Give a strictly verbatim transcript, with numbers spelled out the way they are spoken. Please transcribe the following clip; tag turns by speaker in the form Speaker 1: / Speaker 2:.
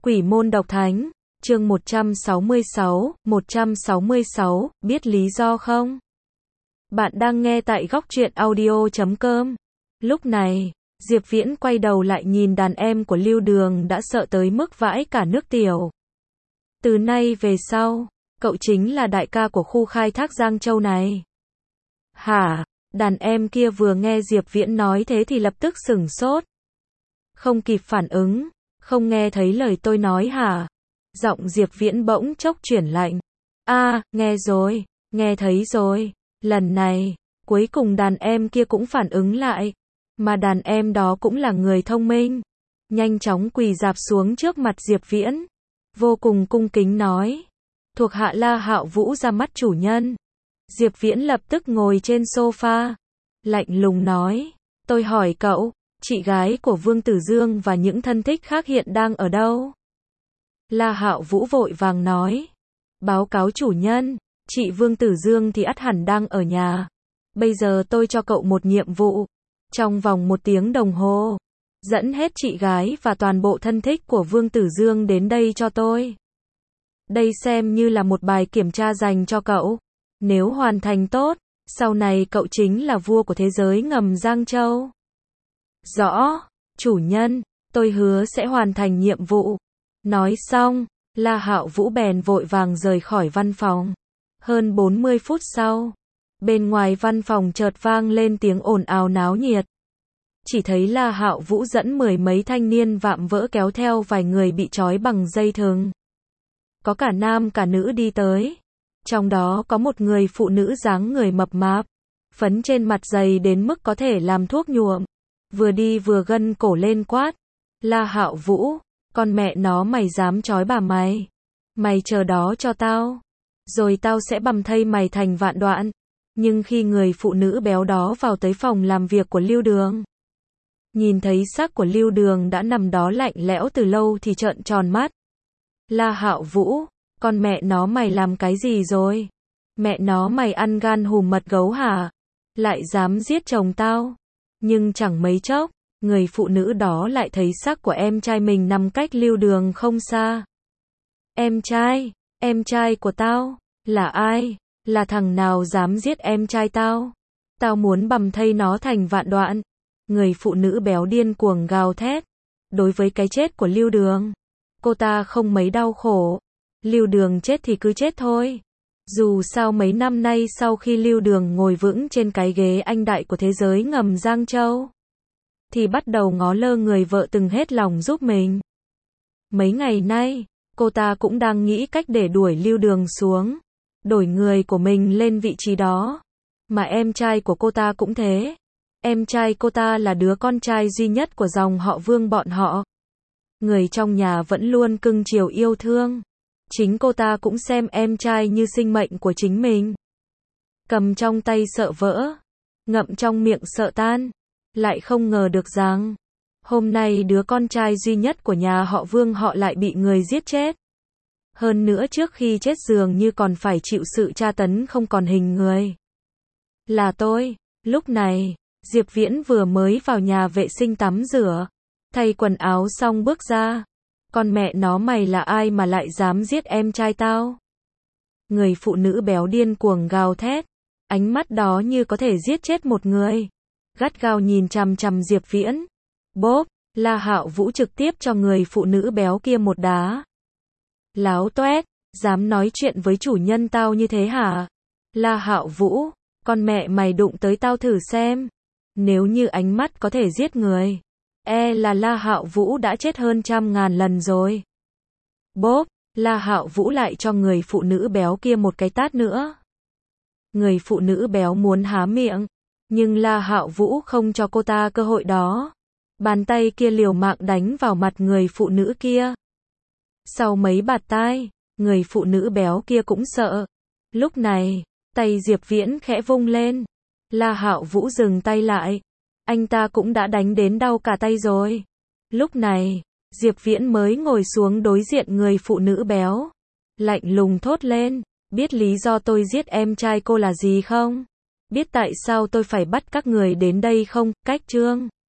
Speaker 1: Quỷ môn độc thánh, chương một trăm sáu mươi sáu, một trăm sáu mươi sáu, biết lý do không? Bạn đang nghe tại góc truyện audio chấm com. Lúc này, Diệp Viễn quay đầu lại nhìn đàn em của Lưu Đường đã sợ tới mức vãi cả nước tiểu. Từ nay về sau, cậu chính là đại ca của khu khai thác Giang Châu này. Hả? Đàn em kia vừa nghe Diệp Viễn nói thế thì lập tức sửng sốt. Không kịp phản ứng, không nghe thấy lời tôi nói hả? Giọng Diệp Viễn bỗng chốc chuyển lạnh. A, nghe rồi, nghe thấy rồi. Lần này, cuối cùng đàn em kia cũng phản ứng lại. Mà đàn em đó cũng là người thông minh. Nhanh chóng quỳ rạp xuống trước mặt Diệp Viễn. Vô cùng cung kính nói. Thuộc hạ La Hạo Vũ ra mắt chủ nhân. Diệp Viễn lập tức ngồi trên sofa. Lạnh lùng nói. Tôi hỏi cậu, chị gái của Vương Tử Dương và những thân thích khác hiện đang ở đâu? La Hạo Vũ vội vàng nói. Báo cáo chủ nhân, chị Vương Tử Dương thì ắt hẳn đang ở nhà. Bây giờ tôi cho cậu một nhiệm vụ. Trong vòng một tiếng đồng hồ, dẫn hết chị gái và toàn bộ thân thích của Vương Tử Dương đến đây cho tôi. Đây xem như là một bài kiểm tra dành cho cậu. Nếu hoàn thành tốt, sau này cậu chính là vua của thế giới ngầm Giang Châu. Rõ, chủ nhân, tôi hứa sẽ hoàn thành nhiệm vụ. Nói xong, La Hạo Vũ bèn vội vàng rời khỏi văn phòng. Hơn bốn mươi phút sau, bên ngoài văn phòng chợt vang lên tiếng ồn ào náo nhiệt. Chỉ thấy La Hạo Vũ dẫn mười mấy thanh niên vạm vỡ kéo theo vài người bị trói bằng dây thừng. Có cả nam cả nữ đi tới. Trong đó có một người phụ nữ dáng người mập mạp, phấn trên mặt dày đến mức có thể làm thuốc nhuộm. Vừa đi vừa gân cổ lên quát. La Hạo Vũ, con mẹ nó mày dám trói bà mày. Mày chờ đó cho tao. Rồi tao sẽ bầm thây mày thành vạn đoạn. Nhưng khi người phụ nữ béo đó vào tới phòng làm việc của Lưu Đường, nhìn thấy xác của Lưu Đường đã nằm đó lạnh lẽo từ lâu thì trợn tròn mắt. La Hạo Vũ, con mẹ nó mày làm cái gì rồi? Mẹ nó mày ăn gan hùm mật gấu hả? Lại dám giết chồng tao? Nhưng chẳng mấy chốc, người phụ nữ đó lại thấy xác của em trai mình nằm cách Lưu Đường không xa. Em trai? Em trai của tao? Là ai? Là thằng nào dám giết em trai tao? Tao muốn bầm thây nó thành vạn đoạn. Người phụ nữ béo điên cuồng gào thét. Đối với cái chết của Lưu Đường, cô ta không mấy đau khổ. Lưu Đường chết thì cứ chết thôi. Dù sao mấy năm nay sau khi Lưu Đường ngồi vững trên cái ghế anh đại của thế giới ngầm Giang Châu, thì bắt đầu ngó lơ người vợ từng hết lòng giúp mình. Mấy ngày nay, cô ta cũng đang nghĩ cách để đuổi Lưu Đường xuống, đổi người của mình lên vị trí đó. Mà em trai của cô ta cũng thế. Em trai cô ta là đứa con trai duy nhất của dòng họ Vương bọn họ. Người trong nhà vẫn luôn cưng chiều yêu thương. Chính cô ta cũng xem em trai như sinh mệnh của chính mình. Cầm trong tay sợ vỡ, ngậm trong miệng sợ tan. Lại không ngờ được rằng, hôm nay đứa con trai duy nhất của nhà họ Vương họ lại bị người giết chết. Hơn nữa trước khi chết dường như còn phải chịu sự tra tấn không còn hình người. Là tôi. Lúc này, Diệp Viễn vừa mới vào nhà vệ sinh tắm rửa, thay quần áo xong bước ra. Con mẹ nó mày là ai mà lại dám giết em trai tao? Người phụ nữ béo điên cuồng gào thét, ánh mắt đó như có thể giết chết một người. Gắt gao nhìn chằm chằm Diệp Viễn. Bốp, La Hạo Vũ trực tiếp cho người phụ nữ béo kia một đá. Láo toét, dám nói chuyện với chủ nhân tao như thế hả? La Hạo Vũ, con mẹ mày đụng tới tao thử xem. Nếu như ánh mắt có thể giết người, e là La Hạo Vũ đã chết hơn trăm ngàn lần rồi. Bốp, La Hạo Vũ lại cho người phụ nữ béo kia một cái tát nữa. Người phụ nữ béo muốn há miệng, nhưng La Hạo Vũ không cho cô ta cơ hội đó. Bàn tay kia liều mạng đánh vào mặt người phụ nữ kia. Sau mấy bạt tai, người phụ nữ béo kia cũng sợ. Lúc này, tay Diệp Viễn khẽ vung lên. La Hạo Vũ dừng tay lại. Anh ta cũng đã đánh đến đau cả tay rồi. Lúc này, Diệp Viễn mới ngồi xuống đối diện người phụ nữ béo. Lạnh lùng thốt lên. Biết lý do tôi giết em trai cô là gì không? Biết tại sao tôi phải bắt các người đến đây không? Cách chương